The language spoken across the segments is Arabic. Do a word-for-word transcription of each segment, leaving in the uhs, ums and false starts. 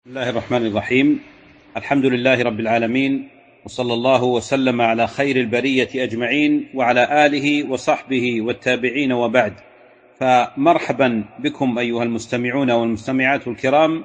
بسم الله الرحمن الرحيم. الحمد لله رب العالمين، وصلى الله وسلم على خير البرية أجمعين وعلى آله وصحبه والتابعين، وبعد. فمرحبا بكم أيها المستمعون والمستمعات الكرام،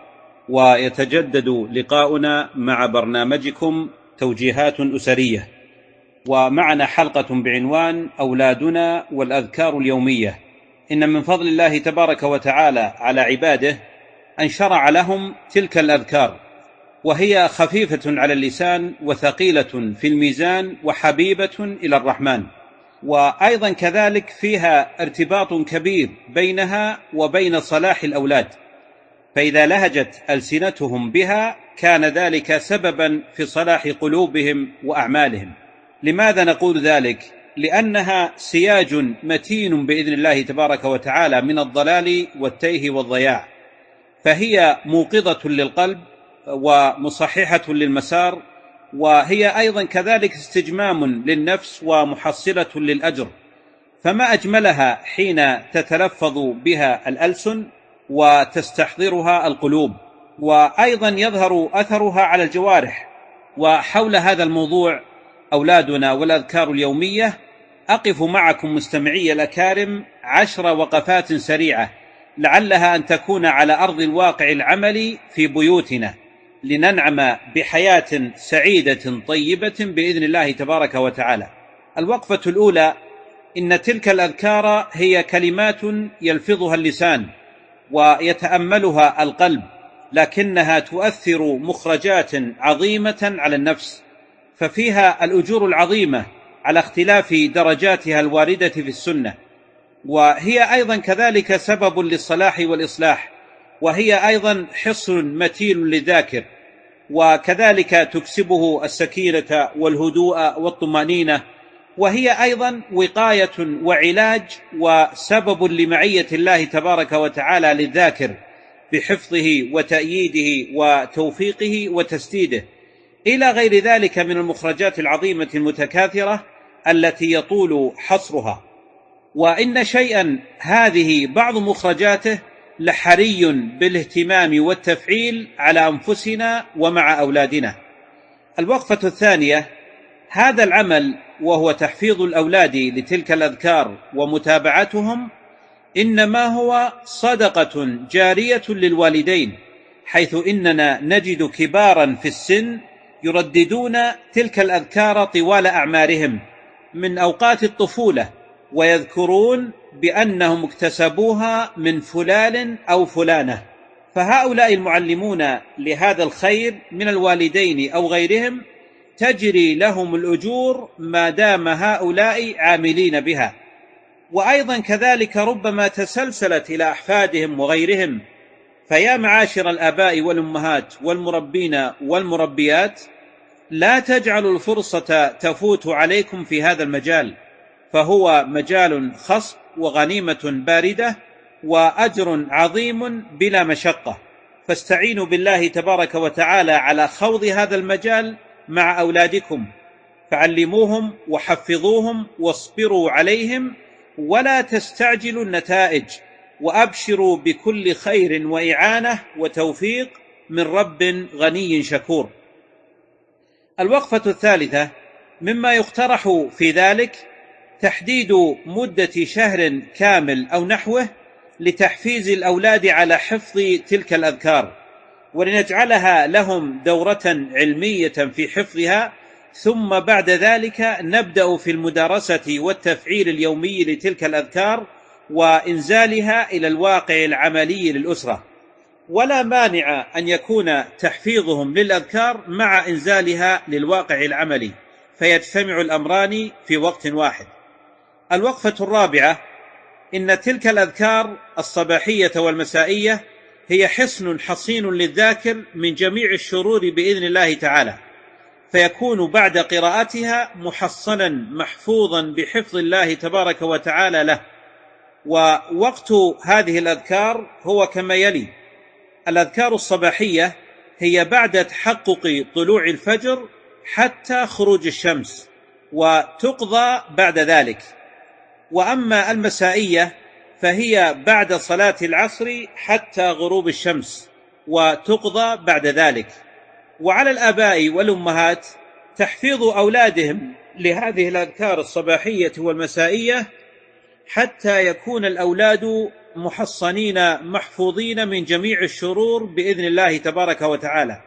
ويتجدد لقاؤنا مع برنامجكم توجيهات أسرية، ومعنا حلقة بعنوان أولادنا والأذكار اليومية. إن من فضل الله تبارك وتعالى على عباده أن شرع لهم تلك الأذكار، وهي خفيفة على اللسان وثقيلة في الميزان وحبيبة إلى الرحمن، وأيضا كذلك فيها ارتباط كبير بينها وبين صلاح الأولاد، فإذا لهجت ألسنتهم بها كان ذلك سببا في صلاح قلوبهم وأعمالهم. لماذا نقول ذلك؟ لأنها سياج متين بإذن الله تبارك وتعالى من الضلال والتيه والضياع، فهي موقظة للقلب ومصححة للمسار، وهي أيضا كذلك استجمام للنفس ومحصلة للأجر، فما أجملها حين تتلفظ بها الألسن وتستحضرها القلوب، وأيضا يظهر أثرها على الجوارح. وحول هذا الموضوع أولادنا والأذكار اليومية أقف معكم مستمعي الأكارم عشر وقفات سريعة، لعلها أن تكون على أرض الواقع العملي في بيوتنا، لننعم بحياة سعيدة طيبة بإذن الله تبارك وتعالى. الوقفة الأولى: إن تلك الأذكار هي كلمات يلفظها اللسان ويتأملها القلب، لكنها تؤثر مخرجات عظيمة على النفس، ففيها الأجور العظيمة على اختلاف درجاتها الواردة في السنة، وهي أيضا كذلك سبب للصلاح والإصلاح، وهي أيضا حصن متين للذاكر، وكذلك تكسبه السكينة والهدوء والطمأنينة، وهي أيضا وقاية وعلاج وسبب لمعية الله تبارك وتعالى للذاكر بحفظه وتأييده وتوفيقه وتسديده، إلى غير ذلك من المخرجات العظيمة المتكاثرة التي يطول حصرها. وإن شيئا هذه بعض مخرجاته لحري بالاهتمام والتفعيل على أنفسنا ومع أولادنا. الوقفة الثانية: هذا العمل وهو تحفيظ الأولاد لتلك الأذكار ومتابعتهم إنما هو صدقة جارية للوالدين، حيث إننا نجد كبارا في السن يرددون تلك الأذكار طوال أعمارهم من أوقات الطفولة، ويذكرون بأنهم اكتسبوها من فلان أو فلانة، فهؤلاء المعلمون لهذا الخير من الوالدين أو غيرهم تجري لهم الأجور ما دام هؤلاء عاملين بها، وأيضا كذلك ربما تسلسلت إلى أحفادهم وغيرهم. فيا معاشر الآباء والأمهات والمربين والمربيات، لا تجعلوا الفرصة تفوت عليكم في هذا المجال، فهو مجال خصب وغنيمة باردة وأجر عظيم بلا مشقة، فاستعينوا بالله تبارك وتعالى على خوض هذا المجال مع أولادكم، فعلموهم وحفظوهم واصبروا عليهم، ولا تستعجلوا النتائج، وأبشروا بكل خير وإعانة وتوفيق من رب غني شكور. الوقفة الثالثة: مما يقترح في ذلك تحديد مدة شهر كامل أو نحوه لتحفيز الأولاد على حفظ تلك الأذكار، ولنجعلها لهم دورة علمية في حفظها، ثم بعد ذلك نبدأ في المدارسة والتفعيل اليومي لتلك الأذكار وإنزالها إلى الواقع العملي للأسرة. ولا مانع أن يكون تحفيظهم للأذكار مع إنزالها للواقع العملي، فيجتمع الأمران في وقت واحد. الوقفة الرابعة: إن تلك الأذكار الصباحية والمسائية هي حصن حصين للذاكر من جميع الشرور بإذن الله تعالى، فيكون بعد قراءتها محصنا محفوظا بحفظ الله تبارك وتعالى له. ووقت هذه الأذكار هو كما يلي: الأذكار الصباحية هي بعد تحقق طلوع الفجر حتى خروج الشمس، وتقضى بعد ذلك. وأما المسائية فهي بعد صلاة العصر حتى غروب الشمس، وتقضى بعد ذلك. وعلى الآباء والأمهات تحفيظ أولادهم لهذه الأذكار الصباحية والمسائية حتى يكون الأولاد محصنين محفوظين من جميع الشرور بإذن الله تبارك وتعالى.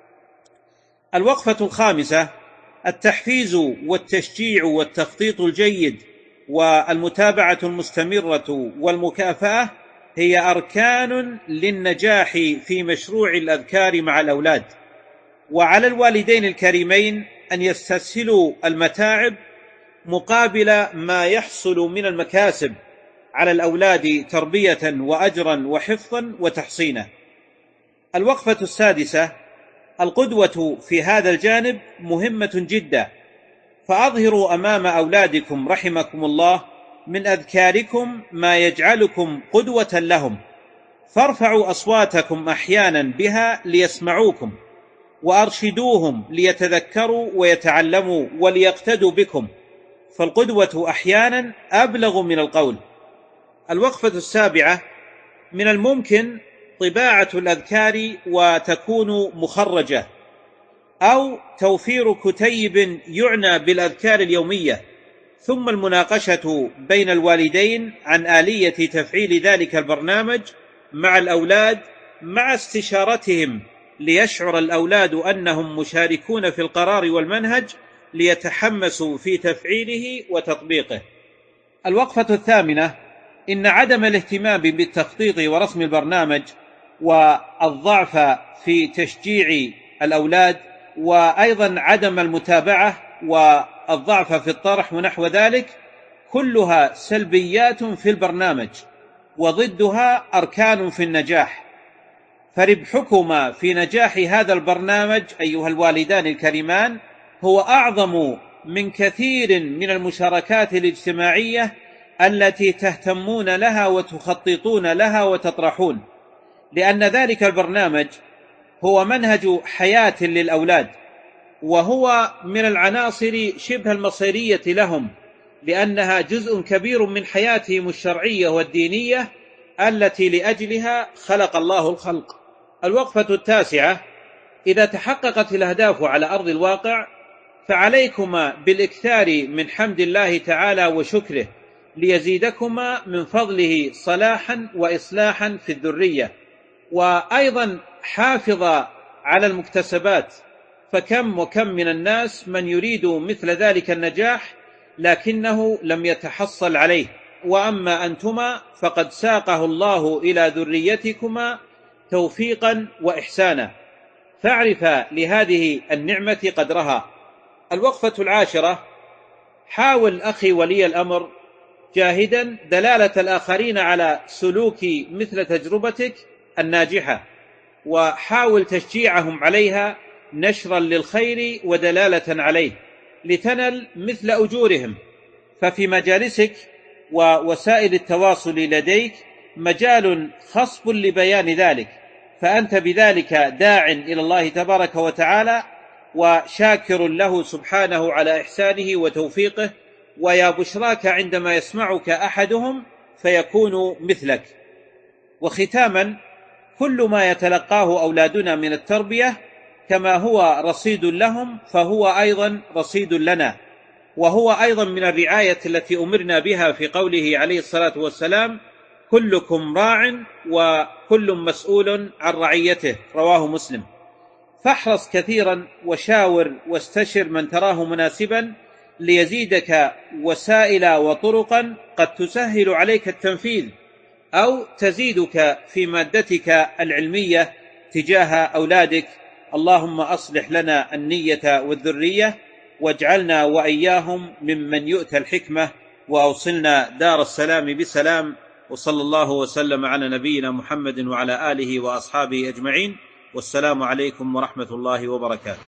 الوقفة الخامسة: التحفيز والتشجيع والتخطيط الجيد والمتابعة المستمرة والمكافأة هي أركان للنجاح في مشروع الأذكار مع الأولاد. وعلى الوالدين الكريمين أن يستسهلوا المتاعب مقابل ما يحصل من المكاسب على الأولاد تربية وأجرا وحفظا وتحصينا. الوقفة السادسة: القدوة في هذا الجانب مهمة جدا، فأظهروا أمام أولادكم رحمكم الله من أذكاركم ما يجعلكم قدوة لهم، فارفعوا أصواتكم أحيانا بها ليسمعوكم، وأرشدوهم ليتذكروا ويتعلموا وليقتدوا بكم، فالقدوة أحيانا أبلغ من القول. الوقفة السابعة: من الممكن طباعة الأذكار وتكون مخرجة، أو توفير كتيب يعنى بالأذكار اليومية، ثم المناقشة بين الوالدين عن آلية تفعيل ذلك البرنامج مع الأولاد مع استشارتهم، ليشعر الأولاد أنهم مشاركون في القرار والمنهج، ليتحمسوا في تفعيله وتطبيقه. الوقفة الثامنة: إن عدم الاهتمام بالتخطيط ورسم البرنامج والضعف في تشجيع الأولاد، وأيضا عدم المتابعة والضعف في الطرح ونحو ذلك، كلها سلبيات في البرنامج وضدها أركان في النجاح. فربحكما في نجاح هذا البرنامج أيها الوالدان الكريمان هو أعظم من كثير من المشاركات الاجتماعية التي تهتمون لها وتخططون لها وتطرحون، لأن ذلك البرنامج هو منهج حياة للأولاد، وهو من العناصر شبه المصيرية لهم، لأنها جزء كبير من حياتهم الشرعية والدينية التي لأجلها خلق الله الخلق. الوقفة التاسعة: إذا تحققت الأهداف على أرض الواقع فعليكما بالإكثار من حمد الله تعالى وشكره، ليزيدكما من فضله صلاحا وإصلاحا في الذرية. وأيضا حافظ على المكتسبات، فكم وكم من الناس من يريد مثل ذلك النجاح لكنه لم يتحصل عليه، وأما أنتما فقد ساقه الله إلى ذريتكما توفيقا وإحسانا، فاعرف لهذه النعمة قدرها. الوقفة العاشرة: حاول أخي ولي الأمر جاهدا دلالة الآخرين على سلوك مثل تجربتك الناجحة، وحاول تشجيعهم عليها نشرا للخير ودلالة عليه، لتنل مثل أجورهم. ففي مجالسك ووسائل التواصل لديك مجال خصب لبيان ذلك، فأنت بذلك داع إلى الله تبارك وتعالى وشاكر له سبحانه على إحسانه وتوفيقه، ويا بشراك عندما يسمعك أحدهم فيكون مثلك. وختاما: كل ما يتلقاه أولادنا من التربية كما هو رصيد لهم فهو أيضا رصيد لنا، وهو أيضا من الرعاية التي أمرنا بها في قوله عليه الصلاة والسلام: كلكم راع وكل مسؤول عن رعيته، رواه مسلم. فاحرص كثيرا وشاور واستشر من تراه مناسبا ليزيدك وسائل وطرقا قد تسهل عليك التنفيذ أو تزيدك في مادتك العلمية تجاه أولادك. اللهم أصلح لنا النية والذرية، واجعلنا وإياهم ممن يؤتى الحكمة، وأوصلنا دار السلام بسلام. وصلى الله وسلم على نبينا محمد وعلى آله وأصحابه أجمعين، والسلام عليكم ورحمة الله وبركاته.